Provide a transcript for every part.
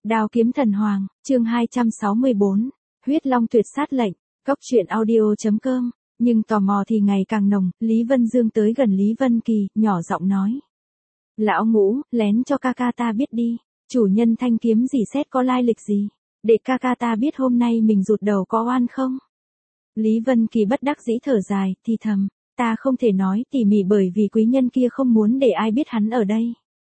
Đao kiếm thần hoàng, chương 264, huyết long tuyệt sát lệnh, Cốc truyện audio.com, nhưng tò mò thì ngày càng nồng, Lý Vân Dương tới gần Lý Vân Kỳ, nhỏ giọng nói. Lão Ngũ, lén cho ca ca ta biết đi, chủ nhân thanh kiếm gì xét có lai lịch gì, để ca ca ta biết hôm nay mình rụt đầu có oan không? Lý Vân Kỳ bất đắc dĩ thở dài, thì thầm, ta không thể nói tỉ mỉ bởi vì quý nhân kia không muốn để ai biết hắn ở đây.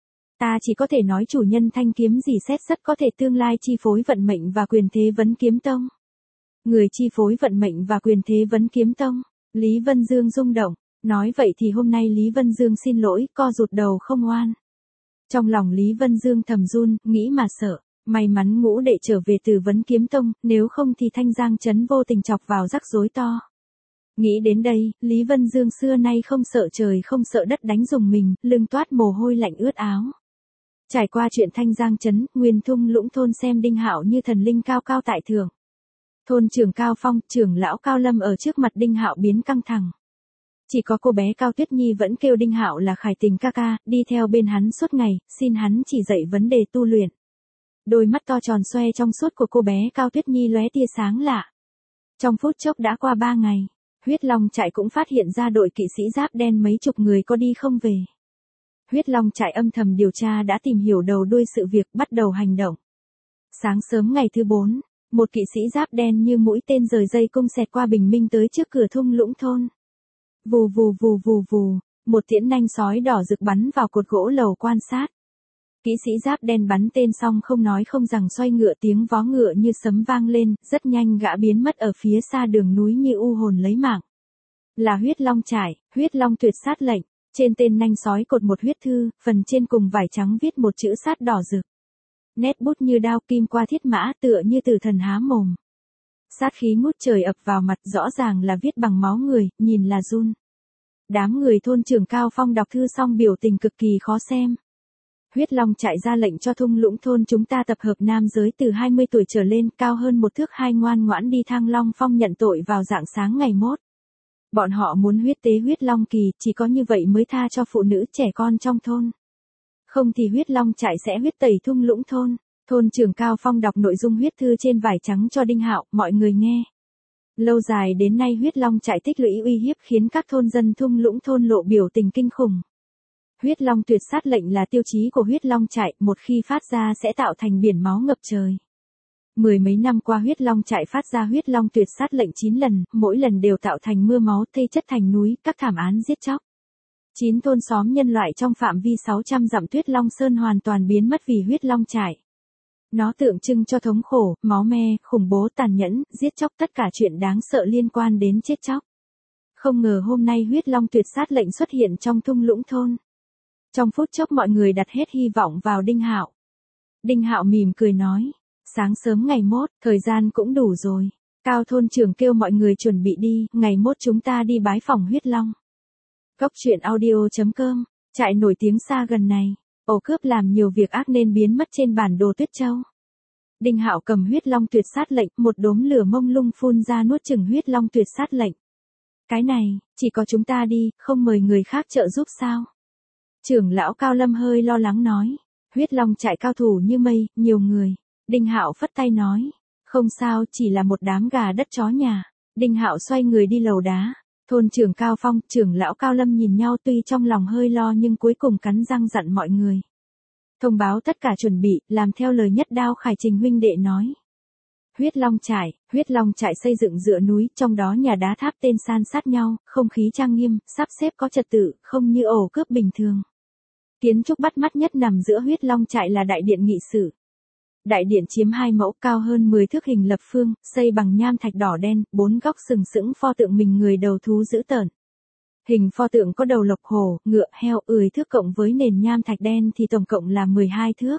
Ta chỉ có thể nói chủ nhân thanh kiếm gì xét rất có thể tương lai chi phối vận mệnh và quyền thế vấn kiếm tông. Người chi phối vận mệnh và quyền thế vấn kiếm tông. Lý Vân Dương rung động, nói vậy thì hôm nay Lý Vân Dương xin lỗi, co rụt đầu không oan. Trong lòng Lý Vân Dương thầm run, nghĩ mà sợ, may mắn Ngũ đệ trở về từ vấn kiếm tông, nếu không thì Thanh Giang trấn vô tình chọc vào rắc rối to. Nghĩ đến đây, Lý Vân Dương xưa nay không sợ trời không sợ đất đánh dùng mình, lưng toát mồ hôi lạnh ướt áo. Trải qua chuyện Thanh Giang trấn, Nguyên Thung Lũng thôn xem Đinh Hạo như thần linh cao cao tại thượng. Thôn trưởng Cao Phong, trưởng lão Cao Lâm ở trước mặt Đinh Hạo biến căng thẳng. Chỉ có cô bé Cao Tuyết Nhi vẫn kêu Đinh Hạo là Khải Tình ca ca, đi theo bên hắn suốt ngày, xin hắn chỉ dạy vấn đề tu luyện. Đôi mắt to tròn xoe trong suốt của cô bé Cao Tuyết Nhi lóe tia sáng lạ. Trong phút chốc đã qua 3 ngày, Huyết Long trại cũng phát hiện ra đội kỵ sĩ giáp đen mấy chục người có đi không về. Huyết Long trại âm thầm điều tra đã tìm hiểu đầu đuôi sự việc, bắt đầu hành động. Sáng sớm ngày thứ 4, một kỵ sĩ giáp đen như mũi tên rời dây cung xẹt qua bình minh tới trước cửa Thung Lũng thôn. Vù vù vù vù vù, một tiễn nanh sói đỏ rực bắn vào cột gỗ lầu quan sát. Kỵ sĩ giáp đen bắn tên xong không nói không rằng xoay ngựa, tiếng vó ngựa như sấm vang lên, rất nhanh gã biến mất ở phía xa đường núi như u hồn lấy mạng. Là Huyết Long trại, Huyết Long tuyệt sát lệnh. Trên tên nanh sói cột một huyết thư, phần trên cùng vải trắng viết một chữ sát đỏ rực. Nét bút như đao kim qua thiết mã, tựa như tử thần há mồm. Sát khí ngút trời ập vào mặt, rõ ràng là viết bằng máu người, nhìn là run. Đám người thôn trưởng Cao Phong đọc thư xong biểu tình cực kỳ khó xem. Huyết Long trại ra lệnh cho Thung Lũng thôn chúng ta tập hợp nam giới từ 20 tuổi trở lên, cao hơn 1 thước 2 ngoan ngoãn đi Thăng Long Phong nhận tội vào rạng sáng ngày mốt. Bọn họ muốn huyết tế Huyết Long kỳ, chỉ có như vậy mới tha cho phụ nữ trẻ con trong thôn. Không thì Huyết Long trại sẽ huyết tẩy Thung Lũng thôn. Thôn trưởng Cao Phong đọc nội dung huyết thư trên vải trắng cho Đinh Hạo, mọi người nghe. Lâu dài đến nay Huyết Long trại tích lũy uy hiếp khiến các thôn dân Thung Lũng thôn lộ biểu tình kinh khủng. Huyết Long tuyệt sát lệnh là tiêu chí của Huyết Long trại, một khi phát ra sẽ tạo thành biển máu ngập trời. Mười mấy năm qua Huyết Long trại phát ra Huyết Long tuyệt sát lệnh 9 lần, mỗi lần đều tạo thành mưa máu thây chất thành núi, các thảm án giết chóc. 9 thôn xóm nhân loại trong phạm vi 600 dặm Tuyết Long Sơn hoàn toàn biến mất vì Huyết Long trại. Nó tượng trưng cho thống khổ, máu me, khủng bố tàn nhẫn, giết chóc, tất cả chuyện đáng sợ liên quan đến chết chóc. Không ngờ hôm nay Huyết Long tuyệt sát lệnh xuất hiện trong Thung Lũng thôn. Trong phút chốc mọi người đặt hết hy vọng vào Đinh Hạo. Đinh Hạo mỉm cười nói. Sáng sớm ngày mốt, thời gian cũng đủ rồi. Cao thôn trưởng kêu mọi người chuẩn bị đi, ngày mốt chúng ta đi bái phỏng Huyết Long. Cốc truyện audio.com, trại nổi tiếng xa gần này, ổ cướp làm nhiều việc ác nên biến mất trên bản đồ Tuyết Châu. Đinh Hạo cầm Huyết Long tuyệt sát lệnh, một đốm lửa mông lung phun ra nuốt chửng Huyết Long tuyệt sát lệnh. Cái này, chỉ có chúng ta đi, không mời người khác trợ giúp sao? Trưởng lão Cao Lâm hơi lo lắng nói, Huyết Long trại cao thủ như mây, nhiều người. Đinh Hạo phất tay nói, không sao, chỉ là một đám gà đất chó nhà. Đinh Hạo xoay người đi lầu đá. Thôn trưởng Cao Phong, trưởng lão Cao Lâm nhìn nhau tuy trong lòng hơi lo nhưng cuối cùng cắn răng dặn mọi người. Thông báo tất cả chuẩn bị, làm theo lời nhất Đao Khải Trình huynh đệ nói. Huyết Long trại xây dựng dựa núi, trong đó nhà đá tháp tên san sát nhau, không khí trang nghiêm, sắp xếp có trật tự, không như ổ cướp bình thường. Kiến trúc bắt mắt nhất nằm giữa Huyết Long trại là đại điện nghị sự. Đại điện chiếm 2 mẫu, cao hơn 10 thước, hình lập phương, xây bằng nham thạch đỏ đen, 4 góc sừng sững pho tượng mình người đầu thú dữ tợn. Hình pho tượng có đầu lộc hổ, ngựa, heo, 10 thước cộng với nền nham thạch đen thì tổng cộng là 12 thước.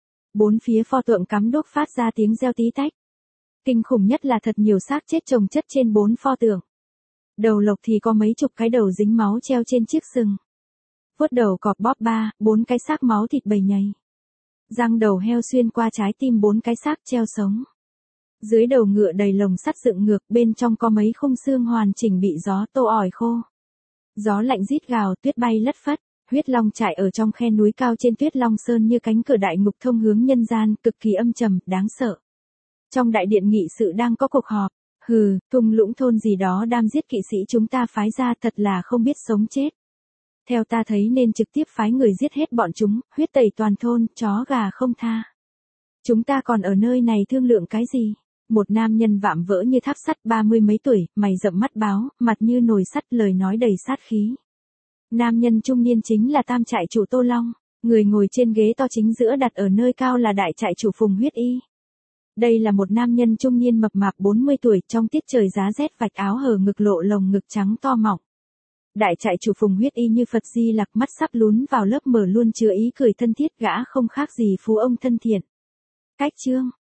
4 phía pho tượng cắm đuốc phát ra tiếng reo tí tách. Kinh khủng nhất là thật nhiều xác chết chồng chất trên 4 pho tượng. Đầu lộc thì có mấy chục cái đầu dính máu treo trên chiếc sừng. Vuốt đầu cọp bóp 4 cái xác máu thịt bầy nhầy. Răng đầu heo xuyên qua trái tim 4 cái xác treo sống. Dưới đầu ngựa đầy lồng sắt dựng ngược, bên trong có mấy khung xương hoàn chỉnh bị gió tô ỏi khô. Gió lạnh rít gào, tuyết bay lất phất. Huyết Long trại ở trong khe núi cao trên Tuyết Long Sơn như cánh cửa đại ngục thông hướng nhân gian, cực kỳ âm trầm, đáng sợ. Trong đại điện nghị sự đang có cuộc họp. Hừ, thung lũng thôn gì đó đam giết kỵ sĩ chúng ta phái ra thật là không biết sống chết. Theo ta thấy nên trực tiếp phái người giết hết bọn chúng, huyết tẩy toàn thôn, chó gà không tha. Chúng ta còn ở nơi này thương lượng cái gì? Một nam nhân vạm vỡ như tháp sắt 30 mấy tuổi, mày rậm mắt báo, mặt như nồi sắt, lời nói đầy sát khí. Nam nhân trung niên chính là tam trại chủ Tô Long, người ngồi trên ghế to chính giữa đặt ở nơi cao là đại trại chủ Phùng Huyết Y. Đây là một nam nhân trung niên mập mạp 40 tuổi, trong tiết trời giá rét vạch áo hở ngực lộ lồng ngực trắng to mọng. Đại trại chủ Phùng Huyết Y như Phật Di Lặc, mắt sắp lún vào lớp mở luôn chứa ý cười thân thiết, gã không khác gì phú ông thân thiện. Cách chương